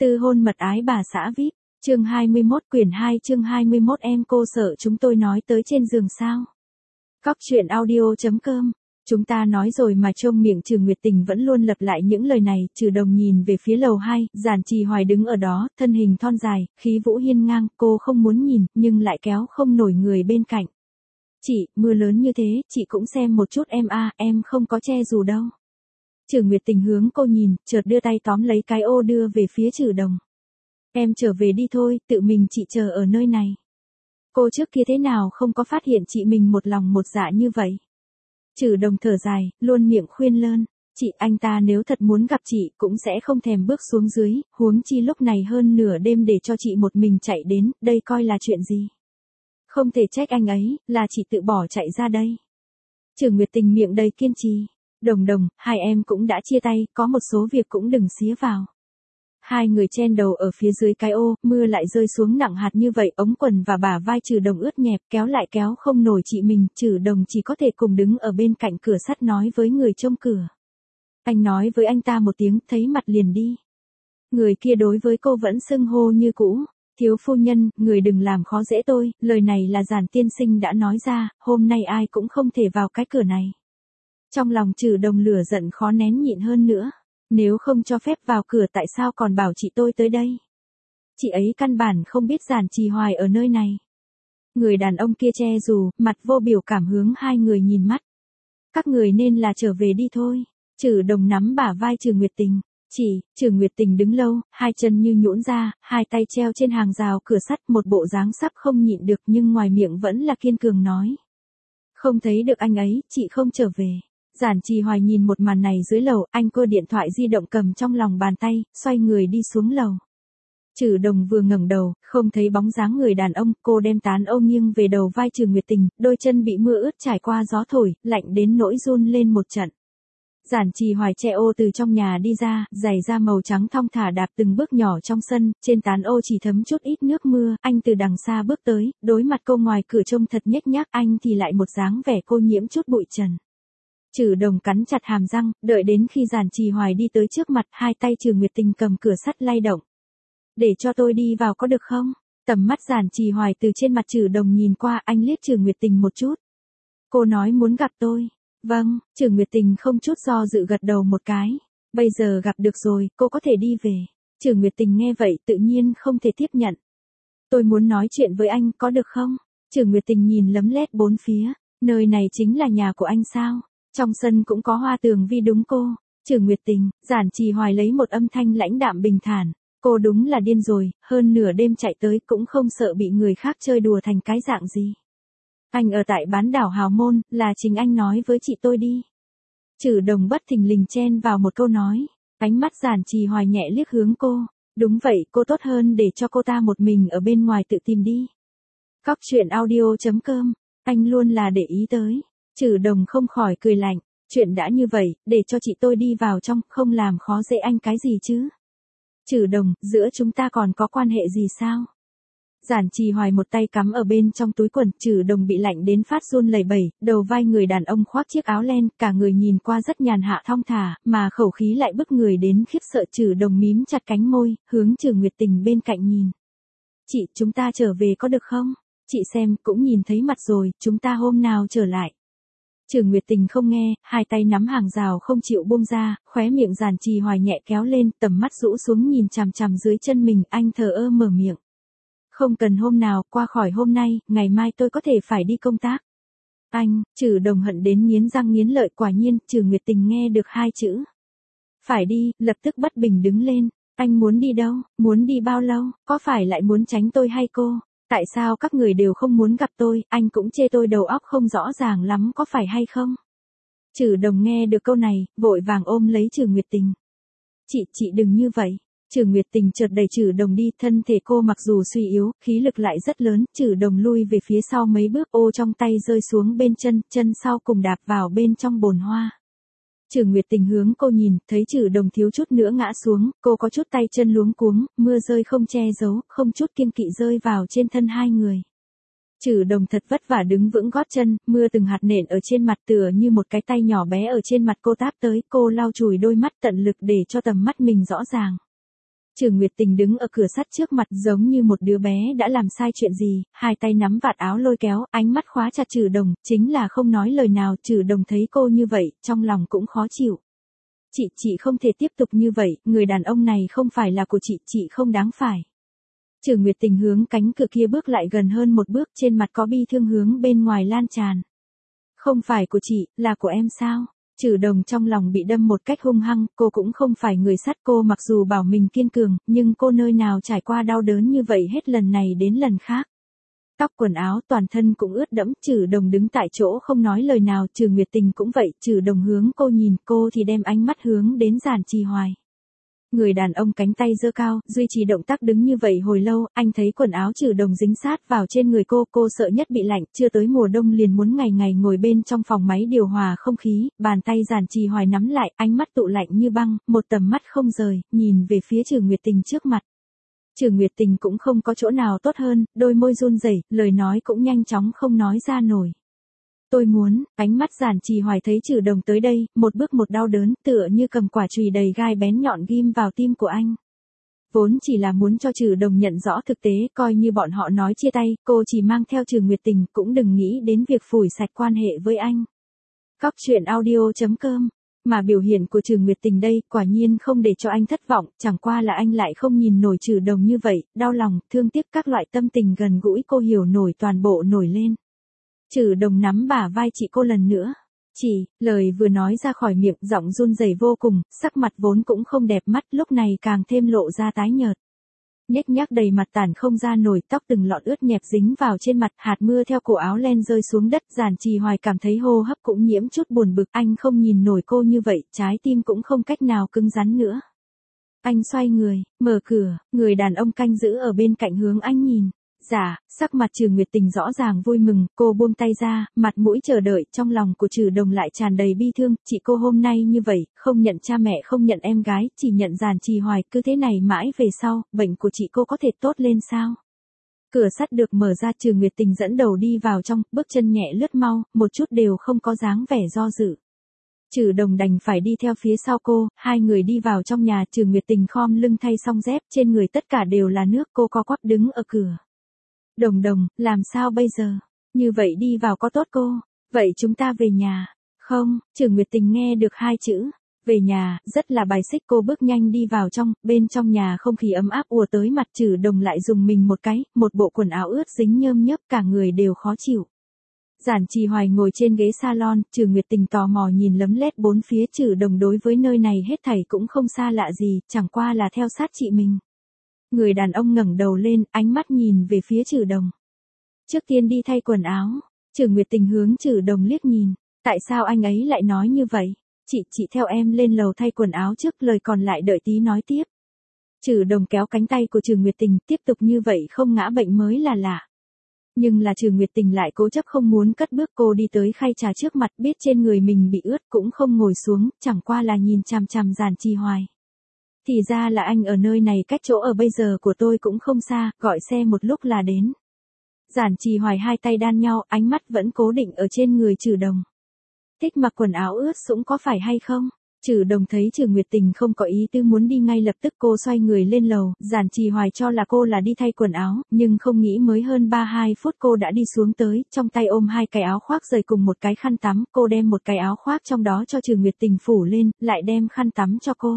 Tư hôn mật ái bà xã VIP, chương 21 quyển 2 chương 21 em cô sợ chúng tôi nói tới trên giường sao. Cóc truyện audio.com. Chúng ta nói rồi mà trong miệng Trừ Nguyệt Tình vẫn luôn lặp lại những lời này. Trừ Đồng nhìn về phía lầu 2, Giản Trì Hoài đứng ở đó, thân hình thon dài, khí vũ hiên ngang, cô không muốn nhìn, nhưng lại kéo không nổi người bên cạnh. Chị, mưa lớn như thế, chị cũng xem một chút em à, em không có che dù đâu. Trừ Nguyệt Tình hướng cô nhìn, chợt đưa tay tóm lấy cái ô đưa về phía Trừ Đồng. Em trở về đi thôi, tự mình chị chờ ở nơi này. Cô trước kia thế nào không có phát hiện chị mình một lòng một dạ như vậy. Trừ Đồng thở dài, luôn miệng khuyên lơn. Chị, anh ta nếu thật muốn gặp chị cũng sẽ không thèm bước xuống dưới, huống chi lúc này hơn nửa đêm để cho chị một mình chạy đến, đây coi là chuyện gì. Không thể trách anh ấy, là chị tự bỏ chạy ra đây. Trừ Nguyệt Tình miệng đầy kiên trì. Đồng Đồng, hai em cũng đã chia tay, có một số việc cũng đừng xía vào. Hai người chen đầu ở phía dưới cái ô, mưa lại rơi xuống nặng hạt như vậy, ống quần và bả vai Trừ Đồng ướt nhẹp, kéo lại kéo không nổi chị mình, Trừ Đồng chỉ có thể cùng đứng ở bên cạnh cửa sắt nói với người trông cửa. Anh nói với anh ta một tiếng, thấy mặt liền đi. Người kia đối với cô vẫn xưng hô như cũ. Thiếu phu nhân, người đừng làm khó dễ tôi, lời này là Giản tiên sinh đã nói ra, hôm nay ai cũng không thể vào cái cửa này. Trong lòng Trừ Đồng lửa giận khó nén nhịn hơn nữa. Nếu không cho phép vào cửa tại sao còn bảo chị tôi tới đây? Chị ấy căn bản không biết Giản Trì Hoài ở nơi này. Người đàn ông kia che dù, mặt vô biểu cảm hướng hai người nhìn mắt. Các người nên là trở về đi thôi. Trừ Đồng nắm bả vai Trừ Nguyệt Tình. Trừ Nguyệt Tình đứng lâu, hai chân như nhũn ra, hai tay treo trên hàng rào cửa sắt, một bộ dáng sắp không nhịn được nhưng ngoài miệng vẫn là kiên cường nói. Không thấy được anh ấy, chị không trở về. Giản Trì Hoài nhìn một màn này dưới lầu, anh cô điện thoại di động cầm trong lòng bàn tay, xoay người đi xuống lầu. Trừ Đồng vừa ngẩng đầu, không thấy bóng dáng người đàn ông, cô đem tán ô nghiêng về đầu vai Trừ Nguyệt Tình, đôi chân bị mưa ướt trải qua gió thổi, lạnh đến nỗi run lên một trận. Giản Trì Hoài che ô từ trong nhà đi ra, giày da màu trắng thong thả đạp từng bước nhỏ trong sân, trên tán ô chỉ thấm chút ít nước mưa, anh từ đằng xa bước tới, đối mặt cô ngoài cửa trông thật nhếch nhác, anh thì lại một dáng vẻ cô nhiễm chút bụi trần. Trừ Đồng cắn chặt hàm răng, đợi đến khi Giản Trì Hoài đi tới trước mặt, hai tay Trừ Nguyệt Tình cầm cửa sắt lay động. Để cho tôi đi vào có được không? Tầm mắt Giản Trì Hoài từ trên mặt Trừ Đồng nhìn qua, anh liếc Trừ Nguyệt Tình một chút. Cô nói muốn gặp tôi. Vâng, Trừ Nguyệt Tình không chút do dự gật đầu một cái. Bây giờ gặp được rồi, cô có thể đi về. Trừ Nguyệt Tình nghe vậy tự nhiên không thể tiếp nhận. Tôi muốn nói chuyện với anh có được không? Trừ Nguyệt Tình nhìn lấm lét bốn phía. Nơi này chính là nhà của anh sao? Trong sân cũng có hoa tường vi đúng cô. Trừ Nguyệt Tình, Giản Trì Hoài lấy một âm thanh lãnh đạm bình thản. Cô đúng là điên rồi, hơn nửa đêm chạy tới cũng không sợ bị người khác chơi đùa thành cái dạng gì. Anh ở tại bán đảo Hào Môn, là chính anh nói với chị tôi đi. Trừ Đồng bất thình lình chen vào một câu nói. Ánh mắt Giản Trì Hoài nhẹ liếc hướng cô. Đúng vậy, cô tốt hơn để cho cô ta một mình ở bên ngoài tự tìm đi. Cóc truyện audio.com. Anh luôn là để ý tới. Trừ Đồng không khỏi cười lạnh. Chuyện đã như vậy, để cho chị tôi đi vào trong, không làm khó dễ anh cái gì chứ. Trừ Đồng, giữa chúng ta còn có quan hệ gì sao? Giản Trì Hoài một tay cắm ở bên trong túi quần, Trừ Đồng bị lạnh đến phát run lẩy bẩy, đầu vai người đàn ông khoác chiếc áo len, cả người nhìn qua rất nhàn hạ thong thả, mà khẩu khí lại bức người đến khiếp sợ. Trừ Đồng mím chặt cánh môi, hướng Trừ Nguyệt Tình bên cạnh nhìn. Chị, chúng ta trở về có được không? Chị xem, cũng nhìn thấy mặt rồi, chúng ta hôm nào trở lại. Trừ Nguyệt Tình không nghe, hai tay nắm hàng rào không chịu buông ra, khóe miệng Giản Trì Hoài nhẹ kéo lên, tầm mắt rũ xuống nhìn chằm chằm dưới chân mình, anh thờ ơ mở miệng. Không cần hôm nào, qua khỏi hôm nay, ngày mai tôi có thể phải đi công tác. Anh, Trừ Đồng hận đến nghiến răng nghiến lợi, quả nhiên, Trừ Nguyệt Tình nghe được hai chữ. Phải đi, lập tức bất bình đứng lên. Anh muốn đi đâu, muốn đi bao lâu, có phải lại muốn tránh tôi hay cô? Tại sao các người đều không muốn gặp tôi, anh cũng chê tôi đầu óc không rõ ràng lắm có phải hay không? Trừ Đồng nghe được câu này, vội vàng ôm lấy Trừ Nguyệt Tình. Chị đừng như vậy. Trừ Nguyệt Tình chợt đẩy Trừ Đồng đi, thân thể cô mặc dù suy yếu, khí lực lại rất lớn, Trừ Đồng lui về phía sau mấy bước, ô trong tay rơi xuống bên chân, chân sau cùng đạp vào bên trong bồn hoa. Trừ Nguyệt Tình hướng cô nhìn, thấy Trừ Đồng thiếu chút nữa ngã xuống, cô có chút tay chân luống cuống, mưa rơi không che giấu, không chút kiêng kỵ rơi vào trên thân hai người. Trừ Đồng thật vất vả đứng vững gót chân, mưa từng hạt nện ở trên mặt tựa như một cái tay nhỏ bé ở trên mặt cô táp tới, cô lau chùi đôi mắt tận lực để cho tầm mắt mình rõ ràng. Trừ Nguyệt Tình đứng ở cửa sắt trước mặt giống như một đứa bé đã làm sai chuyện gì, hai tay nắm vạt áo lôi kéo, ánh mắt khóa chặt Trừ Đồng, chính là không nói lời nào. Trừ Đồng thấy cô như vậy, trong lòng cũng khó chịu. Chị không thể tiếp tục như vậy, người đàn ông này không phải là của chị không đáng phải. Trừ Nguyệt Tình hướng cánh cửa kia bước lại gần hơn một bước, trên mặt có bi thương hướng bên ngoài lan tràn. Không phải của chị, là của em sao? Trừ Đồng trong lòng bị đâm một cách hung hăng, cô cũng không phải người sắt, cô mặc dù bảo mình kiên cường, nhưng cô nơi nào trải qua đau đớn như vậy hết lần này đến lần khác. Tóc quần áo toàn thân cũng ướt đẫm, Trừ Đồng đứng tại chỗ không nói lời nào. Trừ Nguyệt Tình cũng vậy, Trừ Đồng hướng cô nhìn, cô thì đem ánh mắt hướng đến Giản Trì Hoài. Người đàn ông cánh tay giơ cao, duy trì động tác đứng như vậy hồi lâu, anh thấy quần áo Trừ Đồng dính sát vào trên người cô sợ nhất bị lạnh, chưa tới mùa đông liền muốn ngày ngày ngồi bên trong phòng máy điều hòa không khí, bàn tay Giản Trì Hoài nắm lại, ánh mắt tụ lạnh như băng, một tầm mắt không rời, nhìn về phía Trừ Nguyệt Tình trước mặt. Trừ Nguyệt Tình cũng không có chỗ nào tốt hơn, đôi môi run rẩy, lời nói cũng nhanh chóng không nói ra nổi. Tôi muốn, ánh mắt Giản Trì Hoài thấy Trừ Đồng tới đây, một bước một đau đớn, tựa như cầm quả chùy đầy gai bén nhọn ghim vào tim của anh. Vốn chỉ là muốn cho Trừ Đồng nhận rõ thực tế, coi như bọn họ nói chia tay, cô chỉ mang theo Trừ Nguyệt Tình, cũng đừng nghĩ đến việc phủi sạch quan hệ với anh. Cóc truyện audio.com. Mà biểu hiện của Trừ Nguyệt Tình đây, quả nhiên không để cho anh thất vọng, chẳng qua là anh lại không nhìn nổi Trừ Đồng như vậy, đau lòng, thương tiếc các loại tâm tình gần gũi cô hiểu nổi toàn bộ nổi lên. Trừ Đồng nắm bả vai chị cô lần nữa. Chị, lời vừa nói ra khỏi miệng, giọng run rẩy vô cùng, sắc mặt vốn cũng không đẹp mắt, lúc này càng thêm lộ ra tái nhợt. Nhếch nhác đầy mặt tản không ra nổi, tóc từng lọn ướt nhẹp dính vào trên mặt, hạt mưa theo cổ áo len rơi xuống đất. Giản Trì Hoài cảm thấy hô hấp cũng nhiễm chút buồn bực, anh không nhìn nổi cô như vậy, trái tim cũng không cách nào cứng rắn nữa. Anh xoay người, mở cửa, người đàn ông canh giữ ở bên cạnh hướng anh nhìn. Dạ, sắc mặt Trừ Nguyệt Tình rõ ràng vui mừng, cô buông tay ra, mặt mũi chờ đợi, trong lòng của Trừ Đồng lại tràn đầy bi thương, chị cô hôm nay như vậy, không nhận cha mẹ không nhận em gái, chỉ nhận Giản Trì Hoài, cứ thế này mãi về sau, bệnh của chị cô có thể tốt lên sao? Cửa sắt được mở ra, Trừ Nguyệt Tình dẫn đầu đi vào trong, bước chân nhẹ lướt mau, một chút đều không có dáng vẻ do dự. Trừ Đồng đành phải đi theo phía sau cô, hai người đi vào trong nhà. Trừ Nguyệt Tình khom lưng thay xong dép, trên người tất cả đều là nước, cô co quắp đứng ở cửa. Đồng, làm sao bây giờ? Như vậy đi vào có tốt cô? Vậy chúng ta về nhà. Không, Trừ Nguyệt Tình nghe được hai chữ. Về nhà, rất là bài xích, cô bước nhanh đi vào trong, bên trong nhà không khí ấm áp ùa tới mặt. Trừ Đồng lại dùng mình một cái, một bộ quần áo ướt dính nhơm nhớp, cả người đều khó chịu. Giản Trì Hoài ngồi trên ghế salon, Trừ Nguyệt Tình tò mò nhìn lấm lét bốn phía. Trừ Đồng đối với nơi này hết thảy cũng không xa lạ gì, chẳng qua là theo sát chị mình. Người đàn ông ngẩng đầu lên, ánh mắt nhìn về phía Trừ Đồng. Trước tiên đi thay quần áo. Trừ Nguyệt Tình hướng Trừ Đồng liếc nhìn. Tại sao anh ấy lại nói như vậy? Chị theo em lên lầu thay quần áo trước, lời còn lại đợi tí nói tiếp. Trừ Đồng kéo cánh tay của Trừ Nguyệt Tình, tiếp tục như vậy không ngã bệnh mới là lạ. Nhưng là Trừ Nguyệt Tình lại cố chấp không muốn cất bước, cô đi tới khay trà trước mặt, biết trên người mình bị ướt cũng không ngồi xuống, chẳng qua là nhìn chằm chằm Giản Trì Hoài. Thì ra là anh ở nơi này, cách chỗ ở bây giờ của tôi cũng không xa, gọi xe một lúc là đến. Giản Trì Hoài hai tay đan nhau, ánh mắt vẫn cố định ở trên người Trừ Đồng. Thích mặc quần áo ướt sũng có phải hay không? Trừ Đồng thấy Trừ Nguyệt Tình không có ý tư muốn đi ngay lập tức, cô xoay người lên lầu. Giản Trì Hoài cho là cô là đi thay quần áo, nhưng không nghĩ mới hơn 32 phút cô đã đi xuống tới, trong tay ôm hai cái áo khoác rời cùng một cái khăn tắm. Cô đem một cái áo khoác trong đó cho Trừ Nguyệt Tình phủ lên, lại đem khăn tắm cho cô.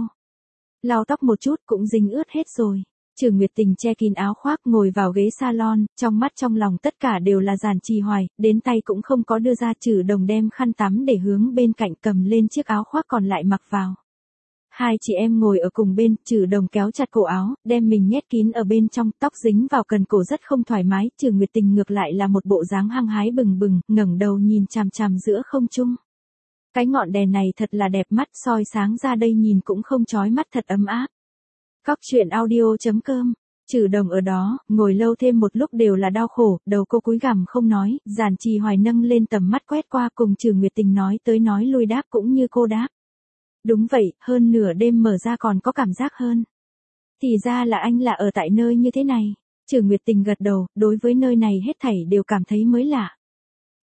Lau tóc một chút cũng dính ướt hết rồi. Trừ Nguyệt Tình che kín áo khoác ngồi vào ghế salon, trong mắt trong lòng tất cả đều là Giản Trì Hoài, đến tay cũng không có đưa ra. Trừ Đồng đem khăn tắm để hướng bên cạnh, cầm lên chiếc áo khoác còn lại mặc vào. Hai chị em ngồi ở cùng bên, Trừ Đồng kéo chặt cổ áo, đem mình nhét kín ở bên trong, tóc dính vào cần cổ rất không thoải mái. Trừ Nguyệt Tình ngược lại là một bộ dáng hăng hái bừng bừng, ngẩng đầu nhìn chằm chằm giữa không trung. Cái ngọn đèn này thật là đẹp mắt, soi sáng ra đây nhìn cũng không chói mắt, thật ấm áp. Cóc truyện audio.com. Trừ Đồng ở đó, ngồi lâu thêm một lúc đều là đau khổ, đầu cô cúi gằm không nói. Giản Trì Hoài nâng lên tầm mắt quét qua, cùng Trừ Nguyệt Tình nói tới nói lui đáp cũng như cô đáp. Đúng vậy, hơn nửa đêm mở ra còn có cảm giác hơn. Thì ra là anh là ở tại nơi như thế này. Trừ Nguyệt Tình gật đầu, đối với nơi này hết thảy đều cảm thấy mới lạ.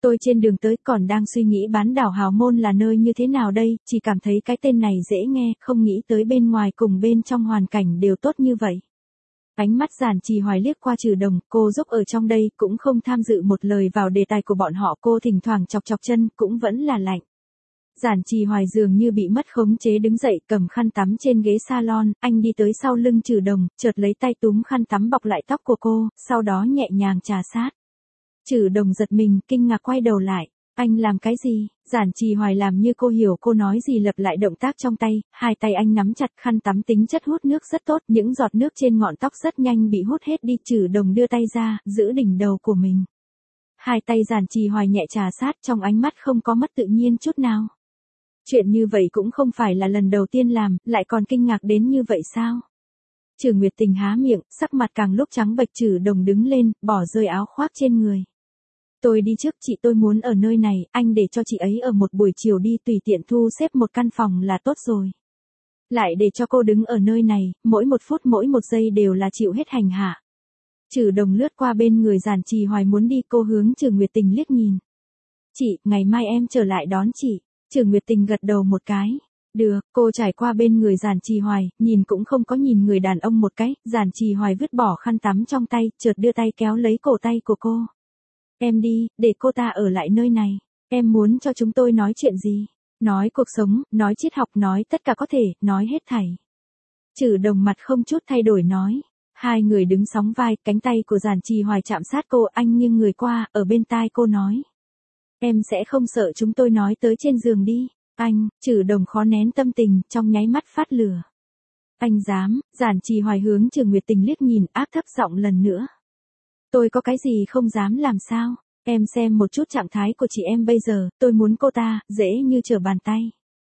Tôi trên đường tới còn đang suy nghĩ bán đảo Hào Môn là nơi như thế nào đây, chỉ cảm thấy cái tên này dễ nghe, không nghĩ tới bên ngoài cùng bên trong hoàn cảnh đều tốt như vậy. Ánh mắt Giản Trì Hoài liếc qua Trừ Đồng, cô giúp ở trong đây cũng không tham dự một lời vào đề tài của bọn họ, cô thỉnh thoảng chọc chọc chân cũng vẫn là lạnh. Giản Trì Hoài dường như bị mất khống chế đứng dậy cầm khăn tắm trên ghế salon, anh đi tới sau lưng Trừ Đồng, chợt lấy tay túm khăn tắm bọc lại tóc của cô, sau đó nhẹ nhàng trà sát. Trừ Đồng giật mình, kinh ngạc quay đầu lại. Anh làm cái gì? Giản Trì Hoài làm như cô hiểu cô nói gì, lặp lại động tác trong tay, hai tay anh nắm chặt khăn tắm, tính chất hút nước rất tốt, những giọt nước trên ngọn tóc rất nhanh bị hút hết đi. Trừ Đồng đưa tay ra, giữ đỉnh đầu của mình. Hai tay Giản Trì Hoài nhẹ trà sát, trong ánh mắt không có mất tự nhiên chút nào. Chuyện như vậy cũng không phải là lần đầu tiên làm, lại còn kinh ngạc đến như vậy sao? Trừ Nguyệt Tình há miệng, sắc mặt càng lúc trắng bệch. Trừ Đồng đứng lên, bỏ rơi áo khoác trên người. Tôi đi trước chị, tôi muốn ở nơi này, anh để cho chị ấy ở một buổi chiều đi, tùy tiện thu xếp một căn phòng là tốt rồi. Lại để cho cô đứng ở nơi này, mỗi một phút mỗi một giây đều là chịu hết hành hạ. Trừ Đồng lướt qua bên người Giản Trì Hoài muốn đi, cô hướng Trừ Nguyệt Tình liếc nhìn. Chị, ngày mai em trở lại đón chị. Trừ Nguyệt Tình gật đầu một cái. Được, cô trải qua bên người Giản Trì Hoài, nhìn cũng không có nhìn người đàn ông một cái. Giản Trì Hoài vứt bỏ khăn tắm trong tay, chợt đưa tay kéo lấy cổ tay của cô. Em đi, để cô ta ở lại nơi này. Em muốn cho chúng tôi nói chuyện gì? Nói cuộc sống, nói triết học, nói tất cả có thể, nói hết thảy. Trừ Đồng mặt không chút thay đổi nói. Hai người đứng sóng vai, cánh tay của Giản Trì Hoài chạm sát cô, anh nghiêng người qua, ở bên tai cô nói. Em sẽ không sợ chúng tôi nói tới trên giường đi. Anh, Trừ Đồng khó nén tâm tình, trong nháy mắt phát lửa. Anh dám? Giản Trì Hoài hướng Trừ Nguyệt Tình liếc nhìn, áp thấp giọng lần nữa. Tôi có cái gì không dám làm sao? Em xem một chút trạng thái của chị em bây giờ, tôi muốn cô ta, dễ như trở bàn tay.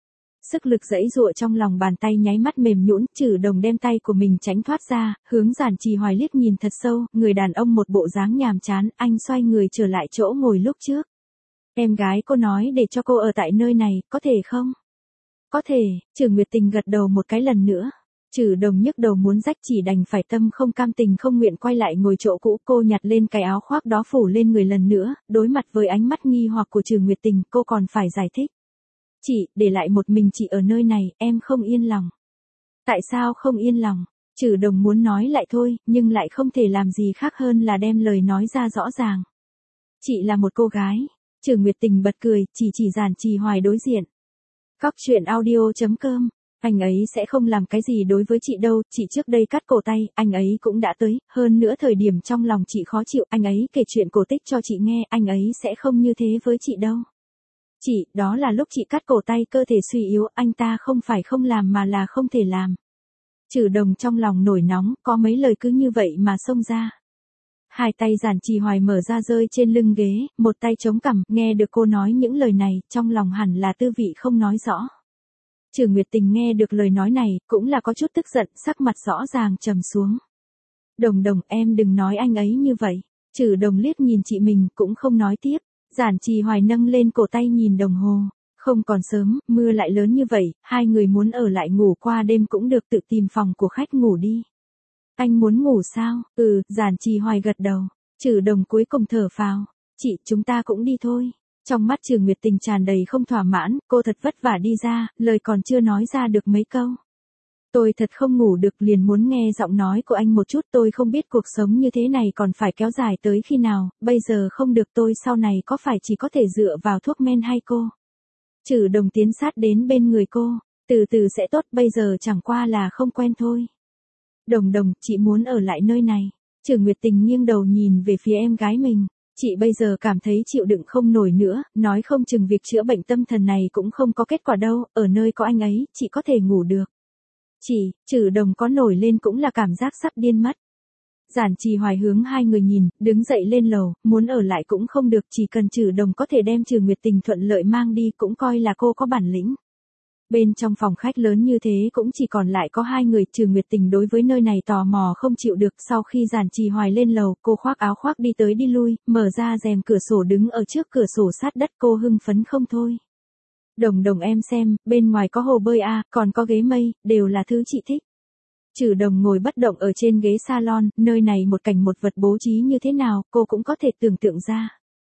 Sức lực giãy giụa trong lòng bàn tay nháy mắt mềm nhũn. Trừ Đồng đem tay của mình tránh thoát ra, hướng Giản Trì Hoài liếc nhìn thật sâu, người đàn ông một bộ dáng nhàm chán, anh xoay người trở lại chỗ ngồi lúc trước. Em gái cô nói để cho cô ở tại nơi này, có thể không? Có thể, Trừ Nguyệt Tình gật đầu một cái lần nữa. Trừ Đồng nhức đầu muốn rách, chỉ đành phải tâm không cam tình không nguyện quay lại ngồi chỗ cũ. Cô nhặt lên cái áo khoác đó phủ lên người lần nữa, đối mặt với ánh mắt nghi hoặc của Trừ Nguyệt Tình, cô còn phải giải thích. Chị, để lại một mình chị ở nơi này, em không yên lòng. Tại sao không yên lòng? Trừ Đồng muốn nói lại thôi, nhưng lại không thể làm gì khác hơn là đem lời nói ra rõ ràng. Chị là một cô gái. Trừ Nguyệt Tình bật cười, chỉ Giản Trì Hoài đối diện. Cóc truyện audio.com. Anh ấy sẽ không làm cái gì đối với chị đâu, chị trước đây cắt cổ tay, anh ấy cũng đã tới, hơn nữa thời điểm trong lòng chị khó chịu, anh ấy kể chuyện cổ tích cho chị nghe, anh ấy sẽ không như thế với chị đâu. Chị, đó là lúc chị cắt cổ tay, cơ thể suy yếu, anh ta không phải không làm mà là không thể làm. Trừ Đồng trong lòng nổi nóng, có mấy lời cứ như vậy mà xông ra. Hai tay Giản Trì Hoài mở ra rơi trên lưng ghế, một tay chống cằm, nghe được cô nói những lời này, trong lòng hẳn là tư vị không nói rõ. Trừ Nguyệt Tình nghe được lời nói này, cũng là có chút tức giận, sắc mặt rõ ràng trầm xuống. Đồng Đồng, em đừng nói anh ấy như vậy. Trừ Đồng liếc nhìn chị mình, cũng không nói tiếp. Giản Trì Hoài nâng lên cổ tay nhìn đồng hồ. Không còn sớm, mưa lại lớn như vậy, hai người muốn ở lại ngủ qua đêm cũng được, tự tìm phòng của khách ngủ đi. Anh muốn ngủ sao? Ừ, Giản Trì Hoài gật đầu. Trừ Đồng cuối cùng thở phào. Chị, chúng ta cũng đi thôi. Trong mắt Trừ Nguyệt Tình tràn đầy không thỏa mãn, cô thật vất vả đi ra, lời còn chưa nói ra được mấy câu. Tôi thật không ngủ được, liền muốn nghe giọng nói của anh một chút, tôi không biết cuộc sống như thế này còn phải kéo dài tới khi nào, bây giờ không được, tôi sau này có phải chỉ có thể dựa vào thuốc men hay cô? Trừ Đồng tiến sát đến bên người cô, từ từ sẽ tốt, bây giờ chẳng qua là không quen thôi. Đồng Đồng, chị muốn ở lại nơi này. Trừ Nguyệt Tình nghiêng đầu nhìn về phía em gái mình. Chị bây giờ cảm thấy chịu đựng không nổi nữa, nói không chừng việc chữa bệnh tâm thần này cũng không có kết quả đâu, ở nơi có anh ấy, chị có thể ngủ được. Chị, Trừ Đồng có nổi lên cũng là cảm giác sắp điên mất. Giản Trì Hoài hướng hai người nhìn, đứng dậy lên lầu, muốn ở lại cũng không được, chỉ cần Trừ Đồng có thể đem Trừ Nguyệt Tình thuận lợi mang đi cũng coi là cô có bản lĩnh. Bên trong phòng khách lớn như thế cũng chỉ còn lại có hai người. Trừ Nguyệt Tình đối với nơi này tò mò không chịu được, sau khi Giản Trì Hoài lên lầu, cô khoác áo khoác đi tới đi lui, mở ra rèm cửa sổ đứng ở trước cửa sổ sát đất, cô hưng phấn không thôi. Đồng Đồng em xem, bên ngoài có hồ bơi à, còn có ghế mây, đều là thứ chị thích. Trừ Đồng ngồi bất động ở trên ghế salon, nơi này một cảnh một vật bố trí như thế nào, cô cũng có thể tưởng tượng ra.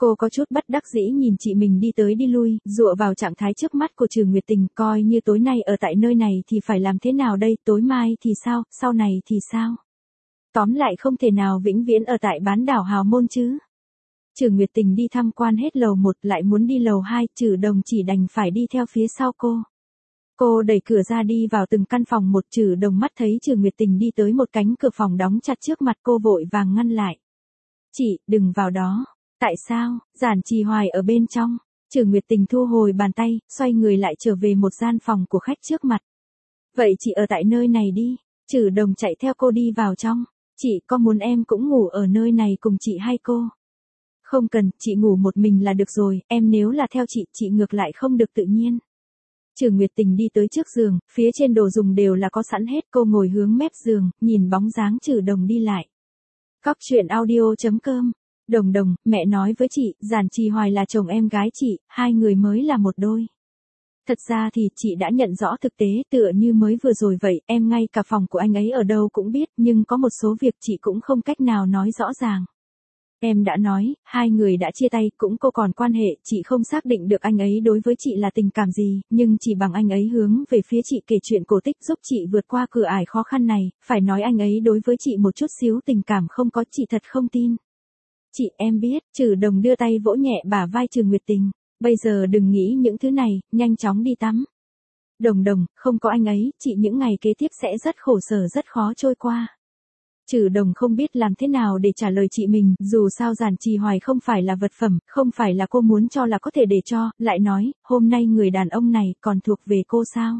Cô có chút bất đắc dĩ nhìn chị mình đi tới đi lui, dựa vào trạng thái trước mắt của Trừ Nguyệt Tình, coi như tối nay ở tại nơi này thì phải làm thế nào đây, tối mai thì sao, sau này thì sao? Tóm lại không thể nào vĩnh viễn ở tại bán đảo Hào Môn chứ. Trừ Nguyệt Tình đi tham quan hết lầu 1 lại muốn đi lầu 2, Trừ Đồng chỉ đành phải đi theo phía sau cô. Cô đẩy cửa ra đi vào từng căn phòng một, Trừ Đồng mắt thấy Trừ Nguyệt Tình đi tới một cánh cửa phòng đóng chặt trước mặt cô vội vàng ngăn lại. Chị, đừng vào đó. Tại sao? Giản Trì Hoài ở bên trong. Trừ Nguyệt Tình thu hồi bàn tay, xoay người lại trở về một gian phòng của khách trước mặt. Vậy chị ở tại nơi này đi. Trừ Đồng chạy theo cô đi vào trong. Chị có muốn em cũng ngủ ở nơi này cùng chị hay cô? Không cần, chị ngủ một mình là được rồi, em nếu là theo chị ngược lại không được tự nhiên. Trừ Nguyệt Tình đi tới trước giường, phía trên đồ dùng đều là có sẵn hết, cô ngồi hướng mép giường, nhìn bóng dáng Trừ Đồng đi lại. Cóc truyện audio.com. Đồng, mẹ nói với chị, Giản Trì Hoài là chồng em gái chị, hai người mới là một đôi. Thật ra thì chị đã nhận rõ thực tế, tựa như mới vừa rồi vậy, em ngay cả phòng của anh ấy ở đâu cũng biết, nhưng có một số việc chị cũng không cách nào nói rõ ràng. Em đã nói, hai người đã chia tay, cũng cô còn quan hệ, chị không xác định được anh ấy đối với chị là tình cảm gì, nhưng chỉ bằng anh ấy hướng về phía chị kể chuyện cổ tích giúp chị vượt qua cửa ải khó khăn này, phải nói anh ấy đối với chị một chút xíu tình cảm không có, chị thật không tin. Chị, em biết. Trừ Đồng đưa tay vỗ nhẹ bả vai Trừ Nguyệt Tình. Bây giờ đừng nghĩ những thứ này, nhanh chóng đi tắm. Đồng, không có anh ấy, chị những ngày kế tiếp sẽ rất khổ sở, rất khó trôi qua. Trừ Đồng không biết làm thế nào để trả lời chị mình, dù sao Giản Trì Hoài không phải là vật phẩm, không phải là cô muốn cho là có thể để cho, lại nói, hôm nay người đàn ông này còn thuộc về cô sao?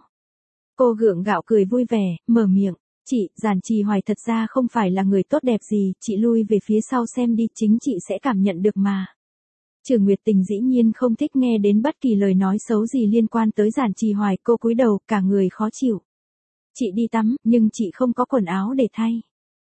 Cô gượng gạo cười vui vẻ, mở miệng. Chị, Giản Trì Hoài thật ra không phải là người tốt đẹp gì, chị lui về phía sau xem đi, chính chị sẽ cảm nhận được mà. Trừ Nguyệt Tình dĩ nhiên không thích nghe đến bất kỳ lời nói xấu gì liên quan tới Giản Trì Hoài, cô cúi đầu, cả người khó chịu. Chị đi tắm, nhưng chị không có quần áo để thay.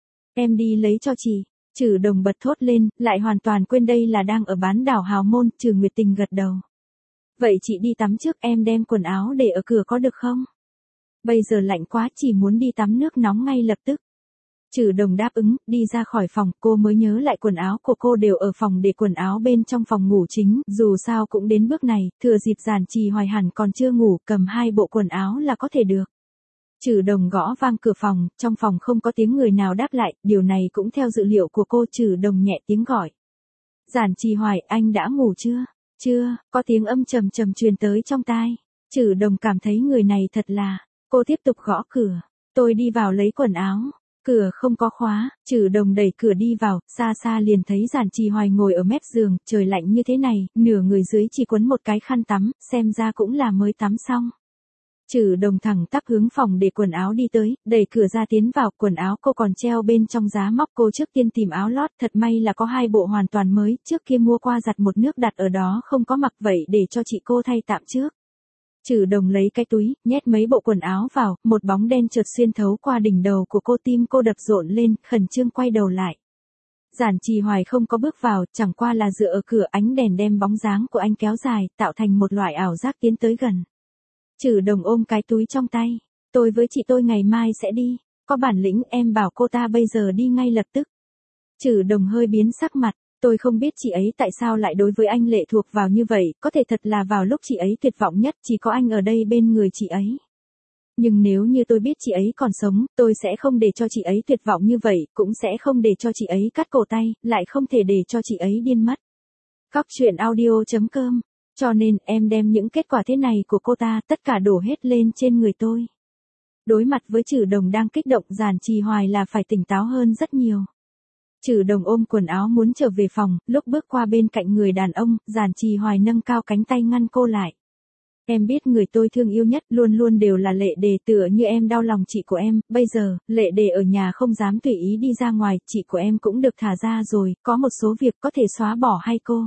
Em đi lấy cho chị. Trừ Đồng bật thốt lên, lại hoàn toàn quên đây là đang ở bán đảo Hào Môn. Trừ Nguyệt Tình gật đầu. Vậy chị đi tắm trước, em đem quần áo để ở cửa có được không? Bây giờ lạnh quá, chỉ muốn đi tắm nước nóng ngay lập tức. Trừ Đồng đáp ứng, đi ra khỏi phòng, cô mới nhớ lại quần áo của cô đều ở phòng để quần áo bên trong phòng ngủ chính, dù sao cũng đến bước này, thừa dịp Giản Trì Hoài hẳn còn chưa ngủ, cầm hai bộ quần áo là có thể được. Trừ Đồng gõ vang cửa phòng, trong phòng không có tiếng người nào đáp lại, điều này cũng theo dự liệu của cô. Trừ Đồng nhẹ tiếng gọi. Giản Trì Hoài, anh đã ngủ chưa? Chưa, có tiếng âm trầm trầm truyền tới trong tai. Trừ Đồng cảm thấy người này thật là. Cô tiếp tục gõ cửa. Tôi đi vào lấy quần áo. Cửa không có khóa, Trừ Đồng đẩy cửa đi vào, xa xa liền thấy Giản Trì Hoài ngồi ở mép giường, trời lạnh như thế này, nửa người dưới chỉ quấn một cái khăn tắm, xem ra cũng là mới tắm xong. Trừ Đồng thẳng tắp hướng phòng để quần áo đi tới, đẩy cửa ra tiến vào, quần áo cô còn treo bên trong giá móc, cô trước tiên tìm áo lót, thật may là có hai bộ hoàn toàn mới, trước kia mua qua giặt một nước đặt ở đó không có mặc, vậy để cho chị cô thay tạm trước. Trừ Đồng lấy cái túi, nhét mấy bộ quần áo vào, một bóng đen chợt xuyên thấu qua đỉnh đầu của cô, tim cô đập rộn lên, khẩn trương quay đầu lại. Giản Trì Hoài không có bước vào, chẳng qua là dựa ở cửa, ánh đèn đem bóng dáng của anh kéo dài, tạo thành một loại ảo giác tiến tới gần. Trừ Đồng ôm cái túi trong tay. Tôi với chị tôi ngày mai sẽ đi. Có bản lĩnh em bảo cô ta bây giờ đi ngay lập tức. Trừ Đồng hơi biến sắc mặt. Tôi không biết chị ấy tại sao lại đối với anh lệ thuộc vào như vậy, có thể thật là vào lúc chị ấy tuyệt vọng nhất, chỉ có anh ở đây bên người chị ấy. Nhưng nếu như tôi biết chị ấy còn sống, tôi sẽ không để cho chị ấy tuyệt vọng như vậy, cũng sẽ không để cho chị ấy cắt cổ tay, lại không thể để cho chị ấy điên mất. Cóc truyện audio.com. Cho nên, em đem những kết quả thế này của cô ta, tất cả đổ hết lên trên người tôi. Đối mặt với Trừ Đồng đang kích động, Giản Trì Hoài là phải tỉnh táo hơn rất nhiều. Trừ Đồng ôm quần áo muốn trở về phòng, lúc bước qua bên cạnh người đàn ông, Giản Trì Hoài nâng cao cánh tay ngăn cô lại. Em biết người tôi thương yêu nhất luôn luôn đều là Lệ Đề, tựa như em đau lòng chị của em, bây giờ, Lệ Đề ở nhà không dám tùy ý đi ra ngoài, chị của em cũng được thả ra rồi, có một số việc có thể xóa bỏ hay cô?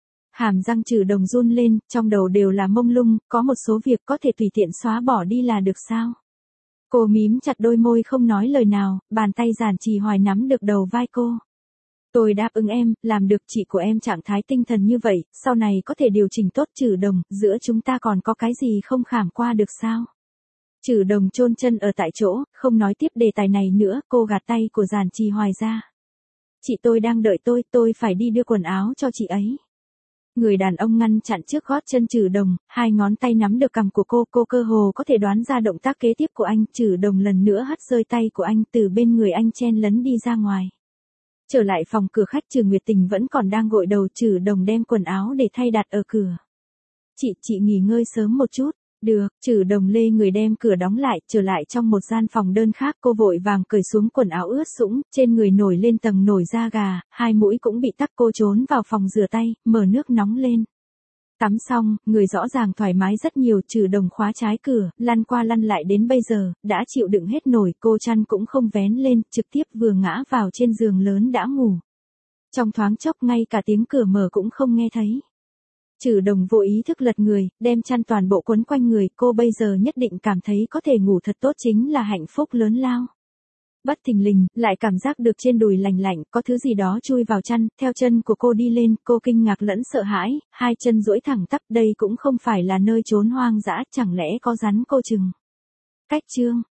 Hàm răng Trừ Đồng run lên, trong đầu đều là mông lung, có một số việc có thể tùy tiện xóa bỏ đi là được sao? Cô mím chặt đôi môi không nói lời nào, bàn tay Giản Trì Hoài nắm được đầu vai cô. Tôi đáp ứng em, làm được, chị của em trạng thái tinh thần như vậy, sau này có thể điều chỉnh tốt. Trừ Đồng, giữa chúng ta còn có cái gì không khảm qua được sao? Trừ Đồng chôn chân ở tại chỗ, không nói tiếp đề tài này nữa, cô gạt tay của Giản Trì Hoài ra. Chị tôi đang đợi tôi phải đi đưa quần áo cho chị ấy. Người đàn ông ngăn chặn trước gót chân Trử Đồng, hai ngón tay nắm được cằm của cô cơ hồ có thể đoán ra động tác kế tiếp của anh. Trử Đồng lần nữa hất rơi tay của anh, từ bên người anh chen lấn đi ra ngoài. Trở lại phòng, cửa khách Trừ Nguyệt Tình vẫn còn đang gội đầu. Trử Đồng đem quần áo để thay đặt ở cửa. Chị nghỉ ngơi sớm một chút. Được, Trử Đồng lê người đem cửa đóng lại, trở lại trong một gian phòng đơn khác. Cô vội vàng cởi xuống quần áo ướt sũng, trên người nổi lên tầng nổi da gà, hai mũi cũng bị tắc. Cô trốn vào phòng rửa tay, mở nước nóng lên. Tắm xong, người rõ ràng thoải mái rất nhiều. Trử Đồng khóa trái cửa, lăn qua lăn lại đến bây giờ, đã chịu đựng hết nổi. Cô chăn cũng không vén lên, trực tiếp vừa ngã vào trên giường lớn đã ngủ. Trong thoáng chốc ngay cả tiếng cửa mở cũng không nghe thấy. Trử Đồng vô ý thức lật người, đem chăn toàn bộ quấn quanh người. Cô bây giờ nhất định cảm thấy có thể ngủ thật tốt chính là hạnh phúc lớn lao. Bất thình lình, lại cảm giác được trên đùi lành lạnh, có thứ gì đó chui vào chăn, theo chân của cô đi lên. Cô kinh ngạc lẫn sợ hãi, hai chân duỗi thẳng tắp. Đây cũng không phải là nơi trốn hoang dã, chẳng lẽ có rắn cô chừng. Cách chương